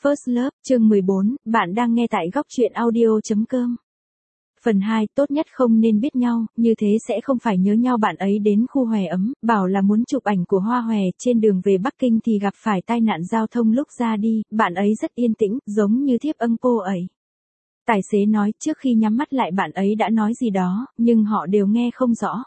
First Love, chương 14, bạn đang nghe tại góc truyện audio.com. Phần 2, tốt nhất không nên biết nhau, như thế sẽ không phải nhớ nhau. Bạn ấy đến khu Hòe Ấm, bảo là muốn chụp ảnh của Hoa Hòe, trên đường về Bắc Kinh thì gặp phải tai nạn giao thông lúc ra đi, bạn ấy rất yên tĩnh, giống như thiếp ưng cô ấy. Tài xế nói trước khi nhắm mắt lại bạn ấy đã nói gì đó, nhưng họ đều nghe không rõ.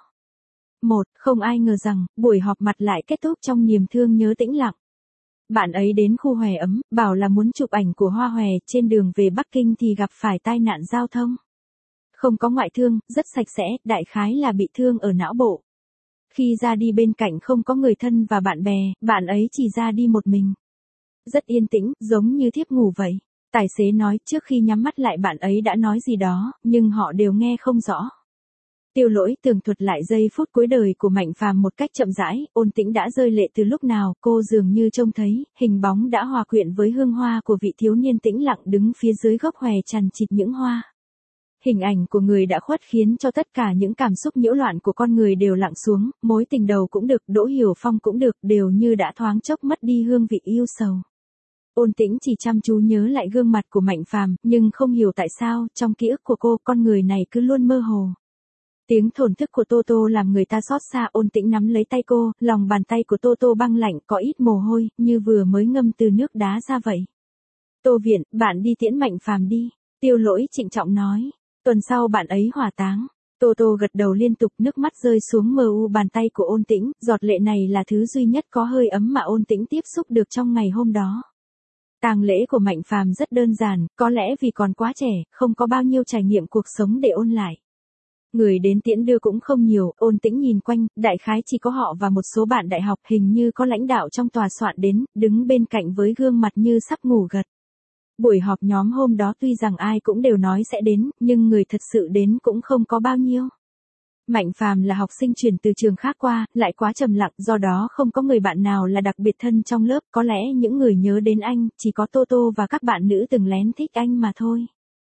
Không ai ngờ rằng, buổi họp mặt lại kết thúc trong niềm thương nhớ tĩnh lặng. Bạn ấy đến khu Hòe Ấm, bảo là muốn chụp ảnh của Hoa Hòe, trên đường về Bắc Kinh thì gặp phải tai nạn giao thông. Không có ngoại thương, rất sạch sẽ, đại khái là bị thương ở não bộ. Khi ra đi bên cạnh không có người thân và bạn bè, bạn ấy chỉ ra đi một mình. Rất yên tĩnh, giống như thiếp ngủ vậy. Tài xế nói trước khi nhắm mắt lại bạn ấy đã nói gì đó, nhưng họ đều nghe không rõ. Tiêu Lỗi tường thuật lại giây phút cuối đời của Mạnh Phàm một cách chậm rãi, Ôn Tĩnh đã rơi lệ từ lúc nào, cô dường như trông thấy, hình bóng đã hòa quyện với hương hoa của vị thiếu niên tĩnh lặng đứng phía dưới gốc hòe chằng chịt những hoa. Hình ảnh của người đã khuất khiến cho tất cả những cảm xúc nhiễu loạn của con người đều lặng xuống, mối tình đầu cũng được, Đỗ Hiểu Phong cũng được, đều như đã thoáng chốc mất đi hương vị yêu sầu. Ôn Tĩnh chỉ chăm chú nhớ lại gương mặt của Mạnh Phàm, nhưng không hiểu tại sao, trong ký ức của cô, con người này cứ luôn mơ hồ. Tiếng thổn thức của Tô Tô làm người ta xót xa. Ôn Tĩnh nắm lấy tay cô, lòng bàn tay của Tô Tô băng lạnh, có ít mồ hôi, như vừa mới ngâm từ nước đá ra vậy. Tô Viện, bạn đi tiễn Mạnh Phàm đi. Tiêu Lỗi trịnh trọng nói. Tuần sau bạn ấy hỏa táng. Tô Tô gật đầu liên tục, nước mắt rơi xuống mờ u bàn tay của Ôn Tĩnh, giọt lệ này là thứ duy nhất có hơi ấm mà Ôn Tĩnh tiếp xúc được trong ngày hôm đó. Tang lễ của Mạnh Phàm rất đơn giản, có lẽ vì còn quá trẻ, không có bao nhiêu trải nghiệm cuộc sống để ôn lại. Người đến tiễn đưa cũng không nhiều, Ôn Tĩnh nhìn quanh, đại khái chỉ có họ và một số bạn đại học, hình như có lãnh đạo trong tòa soạn đến, đứng bên cạnh với gương mặt như sắp ngủ gật. Buổi họp nhóm hôm đó tuy rằng ai cũng đều nói sẽ đến, nhưng người thật sự đến cũng không có bao nhiêu. Mạnh Phàm là học sinh chuyển từ trường khác qua, lại quá trầm lặng, do đó không có người bạn nào là đặc biệt thân trong lớp, có lẽ những người nhớ đến anh, chỉ có Tô Tô và các bạn nữ từng lén thích anh mà thôi.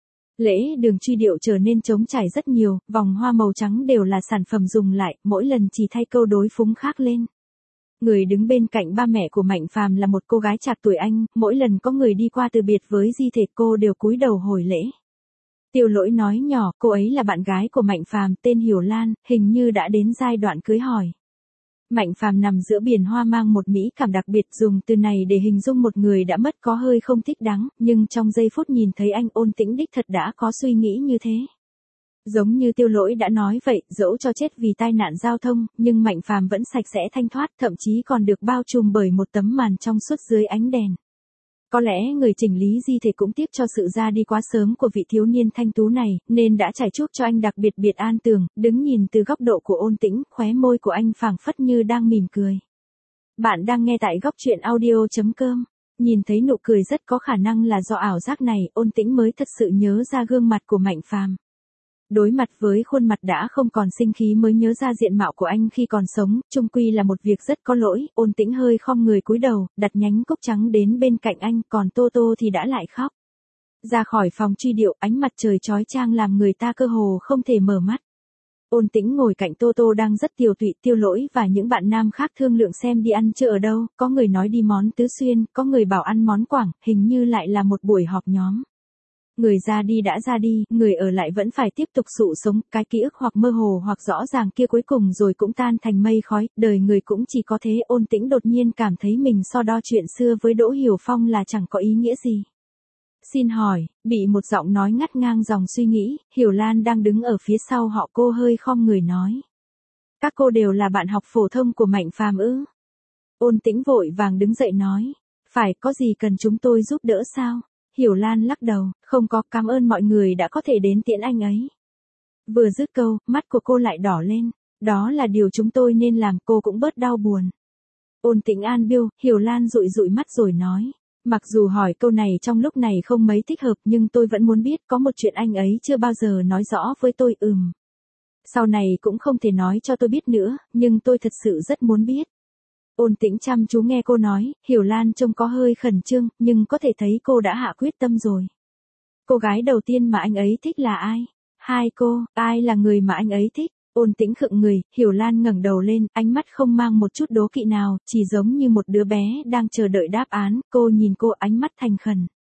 Lễ đường truy điệu trở nên trống trải rất nhiều, vòng hoa màu trắng đều là sản phẩm dùng lại, mỗi lần chỉ thay câu đối phúng khác lên. Người đứng bên cạnh ba mẹ của Mạnh Phàm là một cô gái trạc tuổi anh, mỗi lần có người đi qua từ biệt với di thể cô đều cúi đầu hồi lễ. Tiêu Lỗi nói nhỏ, cô ấy là bạn gái của Mạnh Phàm, tên Hiểu Lan, hình như đã đến giai đoạn cưới hỏi. Mạnh Phàm nằm giữa biển hoa mang một mỹ cảm đặc biệt, dùng từ này để hình dung một người đã mất có hơi không thích đáng, nhưng trong giây phút nhìn thấy anh, Ôn Tĩnh đích thật đã có suy nghĩ như thế. Giống như Tiêu Lỗi đã nói vậy, dẫu cho chết vì tai nạn giao thông, nhưng Mạnh Phàm vẫn sạch sẽ thanh thoát, thậm chí còn được bao trùm bởi một tấm màn trong suốt dưới ánh đèn. Có lẽ người chỉnh lý di thể cũng tiếc cho sự ra đi quá sớm của vị thiếu niên thanh tú này, nên đã trải chuốt cho anh đặc biệt an tường, đứng nhìn từ góc độ của Ôn Tĩnh, khóe môi của anh phảng phất như đang mỉm cười. Bạn đang nghe tại góc truyện audio.com. Nhìn thấy nụ cười rất có khả năng là do ảo giác này, Ôn Tĩnh mới thật sự nhớ ra gương mặt của Mạnh Phàm. Đối mặt với khuôn mặt đã không còn sinh khí mới nhớ ra diện mạo của anh khi còn sống, chung quy là một việc rất có lỗi. Ôn Tĩnh hơi khom người cúi đầu, đặt nhánh cúc trắng đến bên cạnh anh, còn Tô Tô thì đã lại khóc. Ra khỏi phòng truy điệu, ánh mặt trời chói chang làm người ta cơ hồ không thể mở mắt. Ôn Tĩnh ngồi cạnh Tô Tô đang rất tiều tụy. Tiêu Lỗi và những bạn nam khác thương lượng xem đi ăn trưa ở đâu, có người nói đi món Tứ Xuyên, có người bảo ăn món Quảng, hình như lại là một buổi họp nhóm. Người ra đi đã ra đi, người ở lại vẫn phải tiếp tục sụ sống, cái ký ức hoặc mơ hồ hoặc rõ ràng kia cuối cùng rồi cũng tan thành mây khói, đời người cũng chỉ có thế. Ôn Tĩnh đột nhiên cảm thấy mình so đo chuyện xưa với Đỗ Hiểu Phong là chẳng có ý nghĩa gì. Xin hỏi, bị một giọng nói ngắt ngang dòng suy nghĩ, Hiểu Lan đang đứng ở phía sau họ, cô hơi khom người nói. Các cô đều là bạn học phổ thông của Mạnh Phàm ư? Ôn Tĩnh vội vàng đứng dậy nói. Phải, có gì cần chúng tôi giúp đỡ sao? Hiểu Lan lắc đầu, không có, cảm ơn mọi người đã có thể đến tiễn anh ấy. Vừa dứt câu, mắt của cô lại đỏ lên, đó là điều chúng tôi nên làm, cô cũng bớt đau buồn. Ôn Tĩnh an biêu, Hiểu Lan dụi dụi mắt rồi nói, mặc dù hỏi câu này trong lúc này không mấy thích hợp nhưng tôi vẫn muốn biết, có một chuyện anh ấy chưa bao giờ nói rõ với tôi. Sau này cũng không thể nói cho tôi biết nữa, nhưng tôi thật sự rất muốn biết. Ôn Tĩnh chăm chú nghe cô nói, Hiểu Lan trông có hơi khẩn trương, nhưng có thể thấy cô đã hạ quyết tâm rồi. Cô gái đầu tiên mà anh ấy thích là ai? Hai cô, ai là người mà anh ấy thích? Ôn Tĩnh khựng người, Hiểu Lan ngẩng đầu lên, ánh mắt không mang một chút đố kỵ nào, chỉ giống như một đứa bé đang chờ đợi đáp án. Cô nhìn cô, ánh mắt thành khẩn.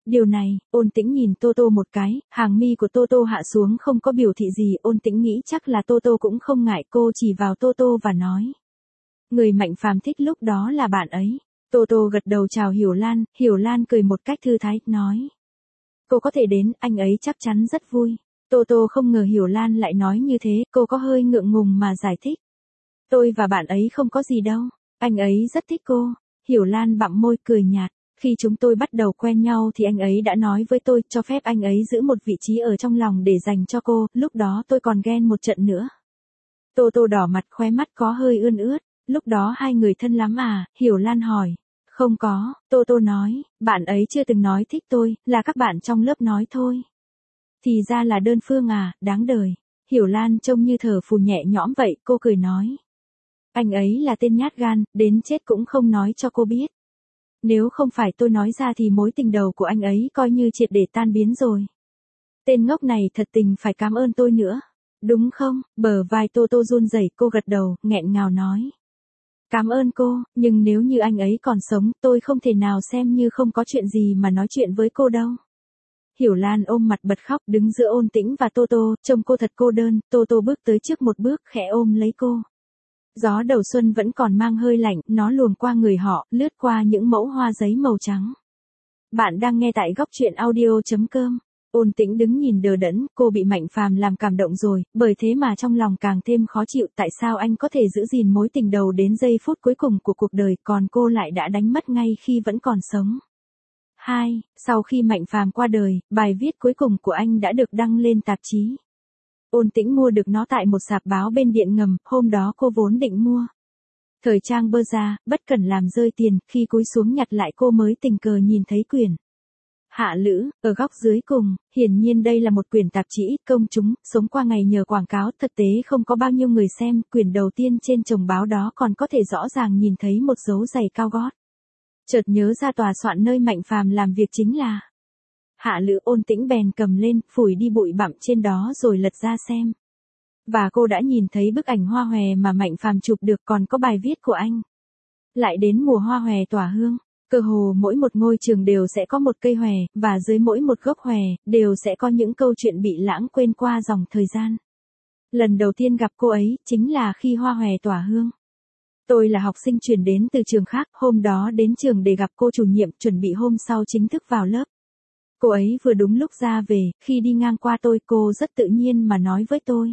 Điều này, Ôn Tĩnh nhìn Tô Tô một cái, hàng mi của Tô Tô hạ xuống không có biểu thị gì, Ôn Tĩnh nghĩ chắc là Tô Tô cũng không ngại, cô chỉ vào Tô Tô và nói. Người Mạnh Phàm thích lúc đó là bạn ấy. Tô Tô gật đầu chào Hiểu Lan cười một cách thư thái, nói. Cô có thể đến, anh ấy chắc chắn rất vui. Tô Tô không ngờ Hiểu Lan lại nói như thế, cô có hơi ngượng ngùng mà giải thích. Tôi và bạn ấy không có gì đâu, anh ấy rất thích cô. Hiểu Lan bặm môi cười nhạt. Khi chúng tôi bắt đầu quen nhau thì anh ấy đã nói với tôi cho phép anh ấy giữ một vị trí ở trong lòng để dành cho cô, lúc đó tôi còn ghen một trận nữa. Tô Tô đỏ mặt, khóe mắt có hơi ươn ướt. Lúc đó hai người thân lắm à? Hiểu Lan hỏi. Không có, Tô Tô nói, bạn ấy chưa từng nói thích tôi, là các bạn trong lớp nói thôi. Thì ra là đơn phương à, đáng đời. Hiểu Lan trông như thở phù nhẹ nhõm vậy, cô cười nói. Anh ấy là tên nhát gan, đến chết cũng không nói cho cô biết. Nếu không phải tôi nói ra thì mối tình đầu của anh ấy coi như triệt để tan biến rồi. Tên ngốc này thật tình phải cảm ơn tôi nữa. Đúng không? Bờ vai Tô Tô run rẩy, cô gật đầu, nghẹn ngào nói. Cảm ơn cô, nhưng nếu như anh ấy còn sống, tôi không thể nào xem như không có chuyện gì mà nói chuyện với cô đâu. Hiểu Lan ôm mặt bật khóc, đứng giữa Ôn Tĩnh và Tô Tô, trông cô thật cô đơn. Tô Tô bước tới trước một bước, khẽ ôm lấy cô. Gió đầu xuân vẫn còn mang hơi lạnh, nó luồn qua người họ, lướt qua những mẫu hoa giấy màu trắng. Bạn đang nghe tại góc truyện audio.com. Ôn Tĩnh đứng nhìn đờ đẫn, cô bị Mạnh Phàm làm cảm động rồi, bởi thế mà trong lòng càng thêm khó chịu, tại sao anh có thể giữ gìn mối tình đầu đến giây phút cuối cùng của cuộc đời, còn cô lại đã đánh mất ngay khi vẫn còn sống. 2. Sau khi Mạnh Phàm qua đời, bài viết cuối cùng của anh đã được đăng lên tạp chí. Ôn Tĩnh mua được nó tại một sạp báo bên điện ngầm, hôm đó cô vốn định mua. Thời trang bơ ra, bất cẩn làm rơi tiền, khi cúi xuống nhặt lại cô mới tình cờ nhìn thấy quyển. Hạ Lữ, ở góc dưới cùng, hiển nhiên đây là một quyển tạp chí ít công chúng, sống qua ngày nhờ quảng cáo, thực tế không có bao nhiêu người xem, quyển đầu tiên trên chồng báo đó còn có thể rõ ràng nhìn thấy một dấu giày cao gót. Chợt nhớ ra tòa soạn nơi Mạnh Phàm làm việc chính là Hạ Lữ. Ôn Tĩnh bèn cầm lên, phủi đi bụi bặm trên đó rồi lật ra xem. Và cô đã nhìn thấy bức ảnh hoa hòe mà Mạnh Phàm chụp được, còn có bài viết của anh. Lại đến mùa hoa hòe tỏa hương, cơ hồ mỗi một ngôi trường đều sẽ có một cây hòe, và dưới mỗi một gốc hòe, đều sẽ có những câu chuyện bị lãng quên qua dòng thời gian. Lần đầu tiên gặp cô ấy, chính là khi hoa hòe tỏa hương. Tôi là học sinh chuyển đến từ trường khác, hôm đó đến trường để gặp cô chủ nhiệm, chuẩn bị hôm sau chính thức vào lớp. Cô ấy vừa đúng lúc ra về, khi đi ngang qua tôi, cô rất tự nhiên mà nói với tôi.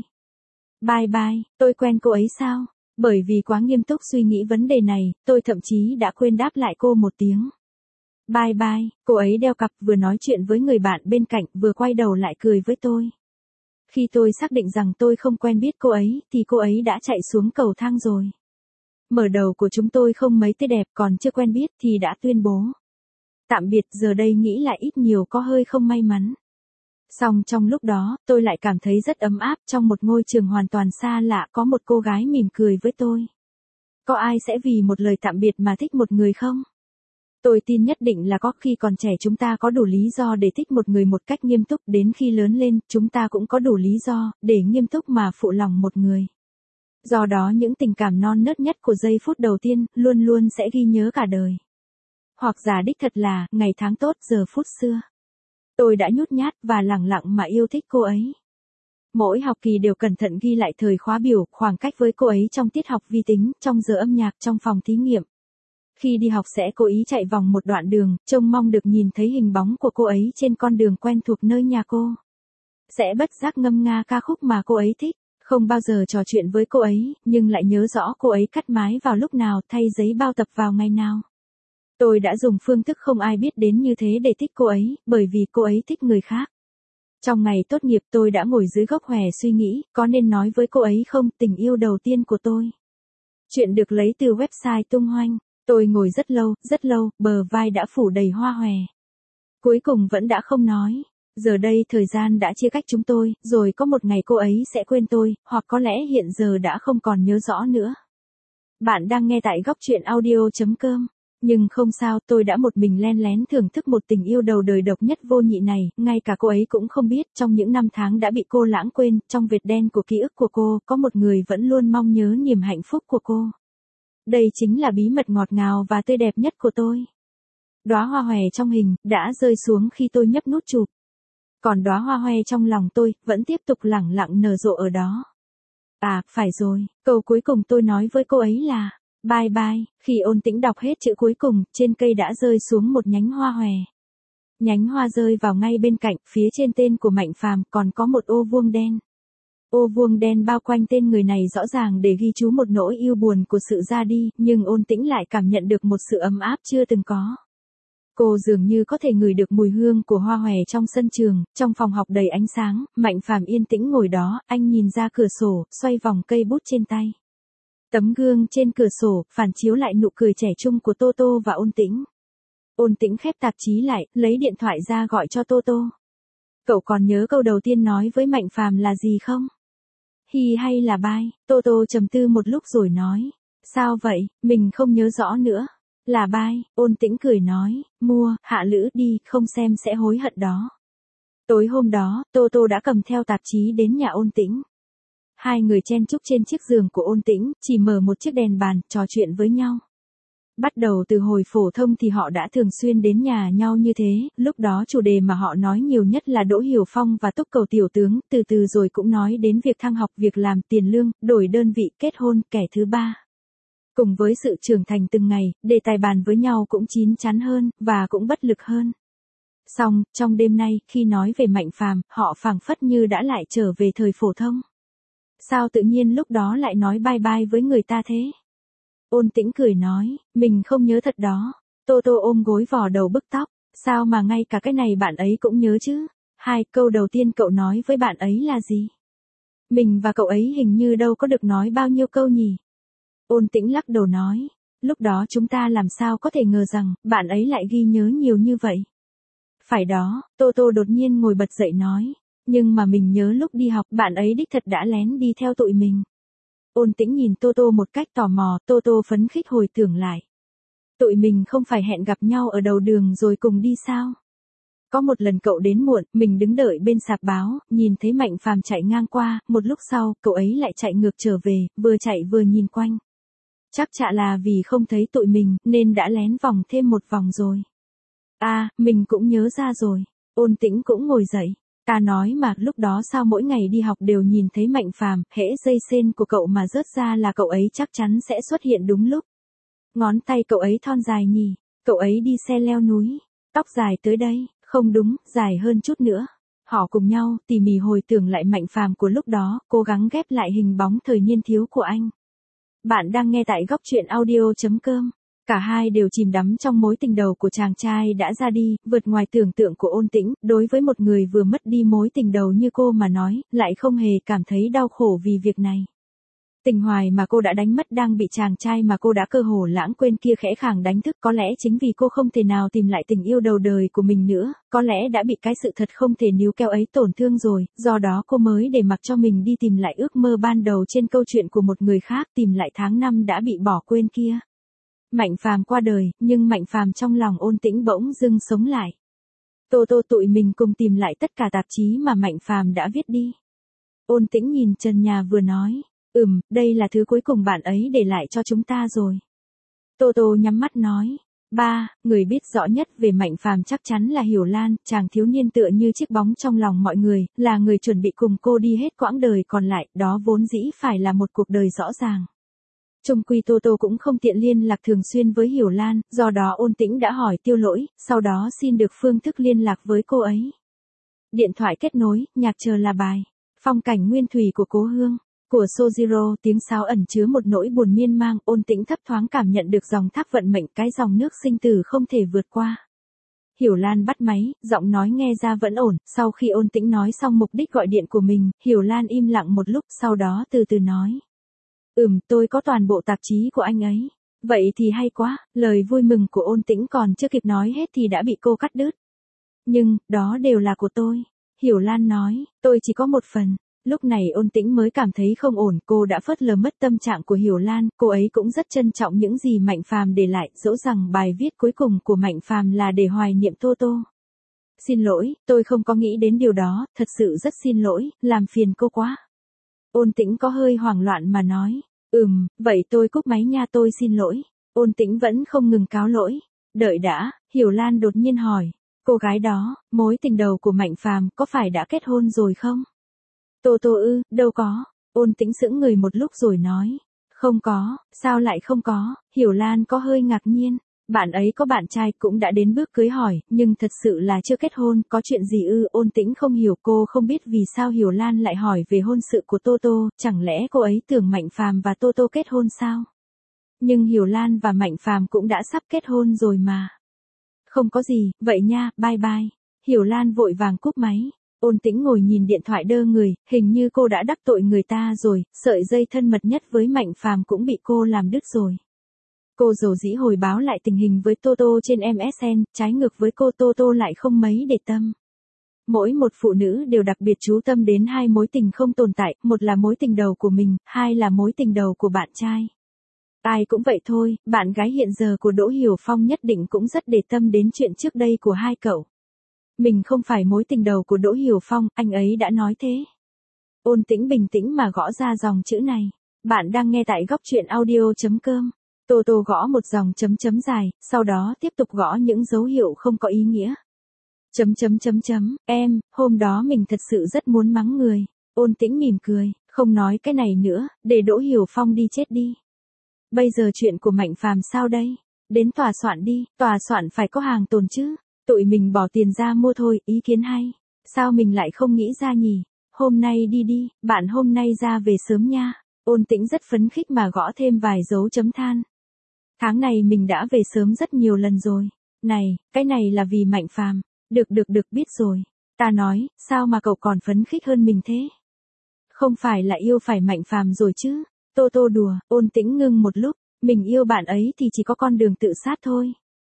Bye bye, tôi quen cô ấy sao? Bởi vì quá nghiêm túc suy nghĩ vấn đề này, tôi thậm chí đã quên đáp lại cô một tiếng. Bye bye, cô ấy đeo cặp, vừa nói chuyện với người bạn bên cạnh, vừa quay đầu lại cười với tôi. Khi tôi xác định rằng tôi không quen biết cô ấy, thì cô ấy đã chạy xuống cầu thang rồi. Mở đầu của chúng tôi không mấy tươi đẹp, còn chưa quen biết thì đã tuyên bố. Tạm biệt, giờ đây nghĩ lại ít nhiều có hơi không may mắn. Song trong lúc đó, tôi lại cảm thấy rất ấm áp, trong một ngôi trường hoàn toàn xa lạ có một cô gái mỉm cười với tôi. Có ai sẽ vì một lời tạm biệt mà thích một người không? Tôi tin nhất định là có. Khi còn trẻ chúng ta có đủ lý do để thích một người một cách nghiêm túc, đến khi lớn lên, chúng ta cũng có đủ lý do để nghiêm túc mà phụ lòng một người. Do đó những tình cảm non nớt nhất của giây phút đầu tiên, luôn luôn sẽ ghi nhớ cả đời. Hoặc giả đích thật là, ngày tháng tốt, giờ phút xưa. Tôi đã nhút nhát và lẳng lặng mà yêu thích cô ấy. Mỗi học kỳ đều cẩn thận ghi lại thời khóa biểu, khoảng cách với cô ấy trong tiết học vi tính, trong giờ âm nhạc, trong phòng thí nghiệm. Khi đi học sẽ cố ý chạy vòng một đoạn đường, trông mong được nhìn thấy hình bóng của cô ấy trên con đường quen thuộc nơi nhà cô. Sẽ bất giác ngâm nga ca khúc mà cô ấy thích. Không bao giờ trò chuyện với cô ấy, nhưng lại nhớ rõ cô ấy cắt mái vào lúc nào, thay giấy bao tập vào ngày nào. Tôi đã dùng phương thức không ai biết đến như thế để thích cô ấy, bởi vì cô ấy thích người khác. Trong ngày tốt nghiệp tôi đã ngồi dưới gốc hòe suy nghĩ, có nên nói với cô ấy không, tình yêu đầu tiên của tôi. Chuyện được lấy từ website tung hoành. Tôi ngồi rất lâu, bờ vai đã phủ đầy hoa hòe. Cuối cùng vẫn đã không nói. Giờ đây thời gian đã chia cách chúng tôi, rồi có một ngày cô ấy sẽ quên tôi, hoặc có lẽ hiện giờ đã không còn nhớ rõ nữa. Bạn đang nghe tại góc truyện audio.com. Nhưng không sao, tôi đã một mình len lén thưởng thức một tình yêu đầu đời độc nhất vô nhị này, ngay cả cô ấy cũng không biết, trong những năm tháng đã bị cô lãng quên, trong vệt đen của ký ức của cô, có một người vẫn luôn mong nhớ niềm hạnh phúc của cô. Đây chính là bí mật ngọt ngào và tươi đẹp nhất của tôi. Đóa hoa hòe trong hình, đã rơi xuống khi tôi nhấp nút chụp. Còn đóa hoa hòe trong lòng tôi, vẫn tiếp tục lẳng lặng nở rộ ở đó. À, phải rồi, câu cuối cùng tôi nói với cô ấy là, bye bye, khi Ôn Tĩnh đọc hết chữ cuối cùng, trên cây đã rơi xuống một nhánh hoa hòe. Nhánh hoa rơi vào ngay bên cạnh, phía trên tên của Mạnh Phàm còn có một ô vuông đen. Ô vuông đen bao quanh tên người này rõ ràng để ghi chú một nỗi yêu buồn của sự ra đi, nhưng Ôn Tĩnh lại cảm nhận được một sự ấm áp chưa từng có. Cô dường như có thể ngửi được mùi hương của hoa hòe trong sân trường, trong phòng học đầy ánh sáng, Mạnh Phàm yên tĩnh ngồi đó, anh nhìn ra cửa sổ, xoay vòng cây bút trên tay. Tấm gương trên cửa sổ, phản chiếu lại nụ cười trẻ trung của Toto và Ôn Tĩnh. Ôn Tĩnh khép tạp chí lại, lấy điện thoại ra gọi cho Toto. Cậu còn nhớ câu đầu tiên nói với Mạnh Phàm là gì không? Hi hay là bye? Toto trầm tư một lúc rồi nói. Sao vậy, mình không nhớ rõ nữa. Là bye, Ôn Tĩnh cười nói, mua, hạ lữ đi, không xem sẽ hối hận đó. Tối hôm đó, Toto đã cầm theo tạp chí đến nhà Ôn Tĩnh. Hai người chen chúc trên chiếc giường của Ôn Tĩnh, chỉ mở một chiếc đèn bàn, trò chuyện với nhau. Bắt đầu từ hồi phổ thông thì họ đã thường xuyên đến nhà nhau như thế, lúc đó chủ đề mà họ nói nhiều nhất là Đỗ Hiểu Phong và Túc Cầu tiểu tướng, từ từ rồi cũng nói đến việc thăng học, việc làm, tiền lương, đổi đơn vị, kết hôn, kẻ thứ ba. Cùng với sự trưởng thành từng ngày, đề tài bàn với nhau cũng chín chắn hơn, và cũng bất lực hơn. Xong, trong đêm nay, khi nói về Mạnh Phàm, họ phảng phất như đã lại trở về thời phổ thông. Sao tự nhiên lúc đó lại nói bye bye với người ta thế? Ôn Tĩnh cười nói, mình không nhớ thật đó. Toto ôm gối vò đầu bứt tóc, sao mà ngay cả cái này bạn ấy cũng nhớ chứ? Hai, câu đầu tiên cậu nói với bạn ấy là gì? Mình và cậu ấy hình như đâu có được nói bao nhiêu câu nhỉ? Ôn Tĩnh lắc đầu nói, lúc đó chúng ta làm sao có thể ngờ rằng, bạn ấy lại ghi nhớ nhiều như vậy. Phải đó, Toto đột nhiên ngồi bật dậy nói, nhưng mà mình nhớ lúc đi học bạn ấy đích thật đã lén đi theo tụi mình. Ôn Tĩnh nhìn Toto một cách tò mò, Toto phấn khích hồi tưởng lại. Tụi mình không phải hẹn gặp nhau ở đầu đường rồi cùng đi sao? Có một lần cậu đến muộn, mình đứng đợi bên sạp báo, nhìn thấy Mạnh Phàm chạy ngang qua, một lúc sau, cậu ấy lại chạy ngược trở về, vừa chạy vừa nhìn quanh. Chắc chả là vì không thấy tụi mình, nên đã lén vòng thêm một vòng rồi. À, mình cũng nhớ ra rồi. Ôn Tĩnh cũng ngồi dậy. Ta nói mà, lúc đó sao mỗi ngày đi học đều nhìn thấy Mạnh Phàm, hễ dây sên của cậu mà rớt ra là cậu ấy chắc chắn sẽ xuất hiện đúng lúc. Ngón tay cậu ấy thon dài nhỉ, cậu ấy đi xe leo núi, tóc dài tới đây, không đúng, dài hơn chút nữa. Họ cùng nhau, tỉ mỉ hồi tưởng lại Mạnh Phàm của lúc đó, cố gắng ghép lại hình bóng thời niên thiếu của anh. Bạn đang nghe tại góc truyện audio.com. Cả hai đều chìm đắm trong mối tình đầu của chàng trai đã ra đi, vượt ngoài tưởng tượng của Ôn Tĩnh, đối với một người vừa mất đi mối tình đầu như cô mà nói, lại không hề cảm thấy đau khổ vì việc này. Tình hoài mà cô đã đánh mất đang bị chàng trai mà cô đã cơ hồ lãng quên kia khẽ khàng đánh thức, có lẽ chính vì cô không thể nào tìm lại tình yêu đầu đời của mình nữa, có lẽ đã bị cái sự thật không thể níu kéo ấy tổn thương rồi, do đó cô mới để mặc cho mình đi tìm lại ước mơ ban đầu trên câu chuyện của một người khác, tìm lại tháng năm đã bị bỏ quên kia. Mạnh Phàm qua đời, nhưng Mạnh Phàm trong lòng Ôn Tĩnh bỗng dưng sống lại. Toto tụi mình cùng tìm lại tất cả tạp chí mà Mạnh Phàm đã viết đi. Ôn Tĩnh nhìn trần nhà vừa nói, đây là thứ cuối cùng bạn ấy để lại cho chúng ta rồi. Toto nhắm mắt nói, ba, người biết rõ nhất về Mạnh Phàm chắc chắn là Hiểu Lan, chàng thiếu niên tựa như chiếc bóng trong lòng mọi người, là người chuẩn bị cùng cô đi hết quãng đời còn lại, đó vốn dĩ phải là một cuộc đời rõ ràng. Chung quy Toto cũng không tiện liên lạc thường xuyên với Hiểu Lan, do đó Ôn Tĩnh đã hỏi Tiêu Lỗi, sau đó xin được phương thức liên lạc với cô ấy. Điện thoại kết nối, nhạc chờ là bài. Phong cảnh nguyên thủy của cố hương. Của Sojiro, tiếng sáo ẩn chứa một nỗi buồn miên man, Ôn Tĩnh thấp thoáng cảm nhận được dòng thác vận mệnh, cái dòng nước sinh tử không thể vượt qua. Hiểu Lan bắt máy, giọng nói nghe ra vẫn ổn, sau khi Ôn Tĩnh nói xong mục đích gọi điện của mình, Hiểu Lan im lặng một lúc, sau đó từ từ nói. Tôi có toàn bộ tạp chí của anh ấy. Vậy thì hay quá, lời vui mừng của Ôn Tĩnh còn chưa kịp nói hết thì đã bị cô cắt đứt. Nhưng, đó đều là của tôi. Hiểu Lan nói, tôi chỉ có một phần. Lúc này Ôn Tĩnh mới cảm thấy không ổn, cô đã phớt lờ mất tâm trạng của Hiểu Lan, cô ấy cũng rất trân trọng những gì Mạnh Phàm để lại, dẫu rằng bài viết cuối cùng của Mạnh Phàm là để hoài niệm Toto. Xin lỗi, tôi không có nghĩ đến điều đó, thật sự rất xin lỗi, làm phiền cô quá. Ôn Tĩnh có hơi hoảng loạn mà nói, vậy tôi cúp máy nha, tôi xin lỗi. Ôn Tĩnh vẫn không ngừng cáo lỗi. Đợi đã, Hiểu Lan đột nhiên hỏi, cô gái đó, mối tình đầu của Mạnh Phàm có phải đã kết hôn rồi không? Tô Tô đâu có. Ôn Tĩnh sững người một lúc rồi nói, không có, sao lại không có? Hiểu Lan có hơi ngạc nhiên, bạn ấy có bạn trai cũng đã đến bước cưới hỏi, nhưng thật sự là chưa kết hôn, có chuyện gì Ôn Tĩnh không hiểu, cô không biết vì sao Hiểu Lan lại hỏi về hôn sự của Tô Tô, chẳng lẽ cô ấy tưởng Mạnh Phàm và Tô Tô kết hôn sao? Nhưng Hiểu Lan và Mạnh Phàm cũng đã sắp kết hôn rồi mà. Không có gì, vậy nha, bye bye. Hiểu Lan vội vàng cúp máy. Ôn Tĩnh ngồi nhìn điện thoại đơ người, hình như cô đã đắc tội người ta rồi, sợi dây thân mật nhất với Mạnh Phàm cũng bị cô làm đứt rồi. Cô dầu dĩ hồi báo lại tình hình với Toto trên MSN, trái ngược với cô Toto lại không mấy để tâm. Mỗi một phụ nữ đều đặc biệt chú tâm đến hai mối tình không tồn tại, một là mối tình đầu của mình, hai là mối tình đầu của bạn trai. Ai cũng vậy thôi, bạn gái hiện giờ của Đỗ Hiểu Phong nhất định cũng rất để tâm đến chuyện trước đây của hai cậu. Mình không phải mối tình đầu của Đỗ Hiểu Phong, anh ấy đã nói thế. Ôn Tĩnh bình tĩnh mà gõ ra dòng chữ này. Bạn đang nghe tại góc truyện audio.com. Tô Tô gõ một dòng chấm chấm dài, sau đó tiếp tục gõ những dấu hiệu không có ý nghĩa. Em, hôm đó mình thật sự rất muốn mắng người. Ôn Tĩnh mỉm cười, không nói cái này nữa, để Đỗ Hiểu Phong đi chết đi. Bây giờ chuyện của Mạnh Phàm sao đây? Đến tòa soạn đi, tòa soạn phải có hàng tồn chứ. Tụi mình bỏ tiền ra mua thôi, ý kiến hay. Sao mình lại không nghĩ ra nhỉ? Hôm nay đi, bạn hôm nay ra về sớm nha. Ôn Tĩnh rất phấn khích mà gõ thêm vài dấu chấm than. Tháng này mình đã về sớm rất nhiều lần rồi. Này, cái này là vì Mạnh Phàm. Được biết rồi. Ta nói, sao mà cậu còn phấn khích hơn mình thế? Không phải là yêu phải Mạnh Phàm rồi chứ? Tô Tô đùa, Ôn Tĩnh ngưng một lúc. Mình yêu bạn ấy thì chỉ có con đường tự sát thôi.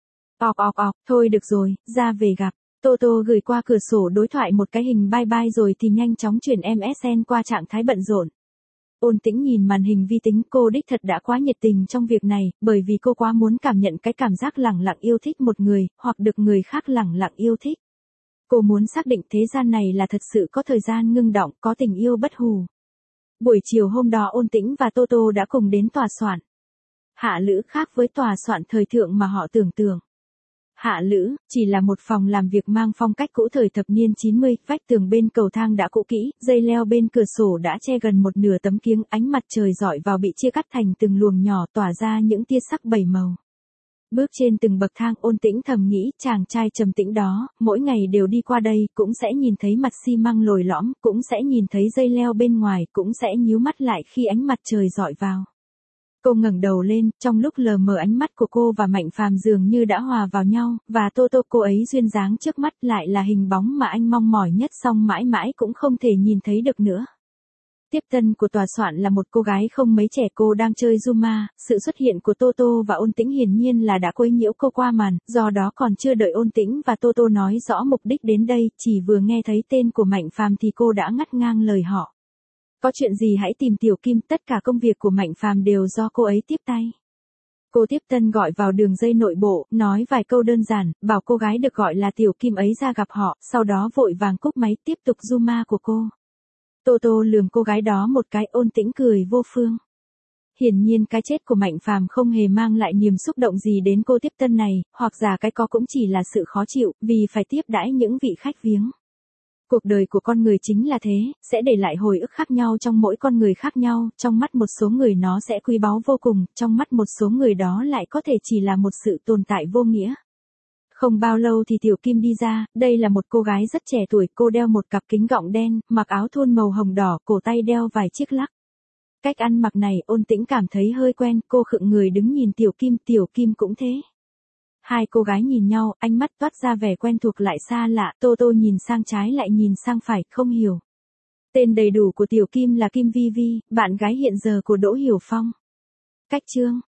Thôi được rồi, ra về gặp. Tô Tô gửi qua cửa sổ đối thoại một cái hình bye bye rồi thì nhanh chóng chuyển MSN qua trạng thái bận rộn. Ôn Tĩnh nhìn màn hình vi tính, cô đích thật đã quá nhiệt tình trong việc này, bởi vì cô quá muốn cảm nhận cái cảm giác lẳng lặng yêu thích một người, hoặc được người khác lẳng lặng yêu thích. Cô muốn xác định thế gian này là thật sự có thời gian ngưng đọng, có tình yêu bất hủ. Buổi chiều hôm đó Ôn Tĩnh và Tô Tô đã cùng đến tòa soạn. Hạ Lữ khác với tòa soạn thời thượng mà họ tưởng tượng. Hạ Lữ, chỉ là một phòng làm việc mang phong cách cũ thời thập niên 90, vách tường bên cầu thang đã cũ kỹ, dây leo bên cửa sổ đã che gần một nửa tấm kiếng, ánh mặt trời rọi vào bị chia cắt thành từng luồng nhỏ tỏa ra những tia sắc bảy màu. Bước trên từng bậc thang Ôn Tĩnh thầm nghĩ chàng trai trầm tĩnh đó, mỗi ngày đều đi qua đây, cũng sẽ nhìn thấy mặt xi măng lồi lõm, cũng sẽ nhìn thấy dây leo bên ngoài, cũng sẽ nhíu mắt lại khi ánh mặt trời rọi vào. Cô ngẩng đầu lên, trong lúc lờ mờ ánh mắt của cô và Mạnh Phàm dường như đã hòa vào nhau, và Tô Tô cô ấy duyên dáng trước mắt lại là hình bóng mà anh mong mỏi nhất song mãi mãi cũng không thể nhìn thấy được nữa. Tiếp tân của tòa soạn là một cô gái không mấy trẻ, cô đang chơi Zuma, sự xuất hiện của Tô Tô và Ôn Tĩnh hiển nhiên là đã quấy nhiễu cô qua màn, do đó còn chưa đợi Ôn Tĩnh và Tô Tô nói rõ mục đích đến đây, chỉ vừa nghe thấy tên của Mạnh Phàm thì cô đã ngắt ngang lời họ. Có chuyện gì hãy tìm Tiểu Kim, tất cả công việc của Mạnh Phàm đều do cô ấy tiếp tay. Cô tiếp tân gọi vào đường dây nội bộ, nói vài câu đơn giản, bảo cô gái được gọi là Tiểu Kim ấy ra gặp họ, sau đó vội vàng cúp máy tiếp tục Zuma của cô. Tô Tô lườm cô gái đó một cái, Ôn Tĩnh cười vô phương. Hiển nhiên cái chết của Mạnh Phàm không hề mang lại niềm xúc động gì đến cô tiếp tân này, hoặc giả cái có cũng chỉ là sự khó chịu, vì phải tiếp đãi những vị khách viếng. Cuộc đời của con người chính là thế, sẽ để lại hồi ức khác nhau trong mỗi con người khác nhau, trong mắt một số người nó sẽ quý báu vô cùng, trong mắt một số người đó lại có thể chỉ là một sự tồn tại vô nghĩa. Không bao lâu thì Tiểu Kim đi ra, đây là một cô gái rất trẻ tuổi, cô đeo một cặp kính gọng đen, mặc áo thun màu hồng đỏ, cổ tay đeo vài chiếc lắc. Cách ăn mặc này Ôn Tĩnh cảm thấy hơi quen, cô khựng người đứng nhìn Tiểu Kim cũng thế. Hai cô gái nhìn nhau, ánh mắt toát ra vẻ quen thuộc lại xa lạ, Tô Tô nhìn sang trái lại nhìn sang phải, không hiểu. Tên đầy đủ của Tiểu Kim là Kim Vi Vi, bạn gái hiện giờ của Đỗ Hiểu Phong. Cách chương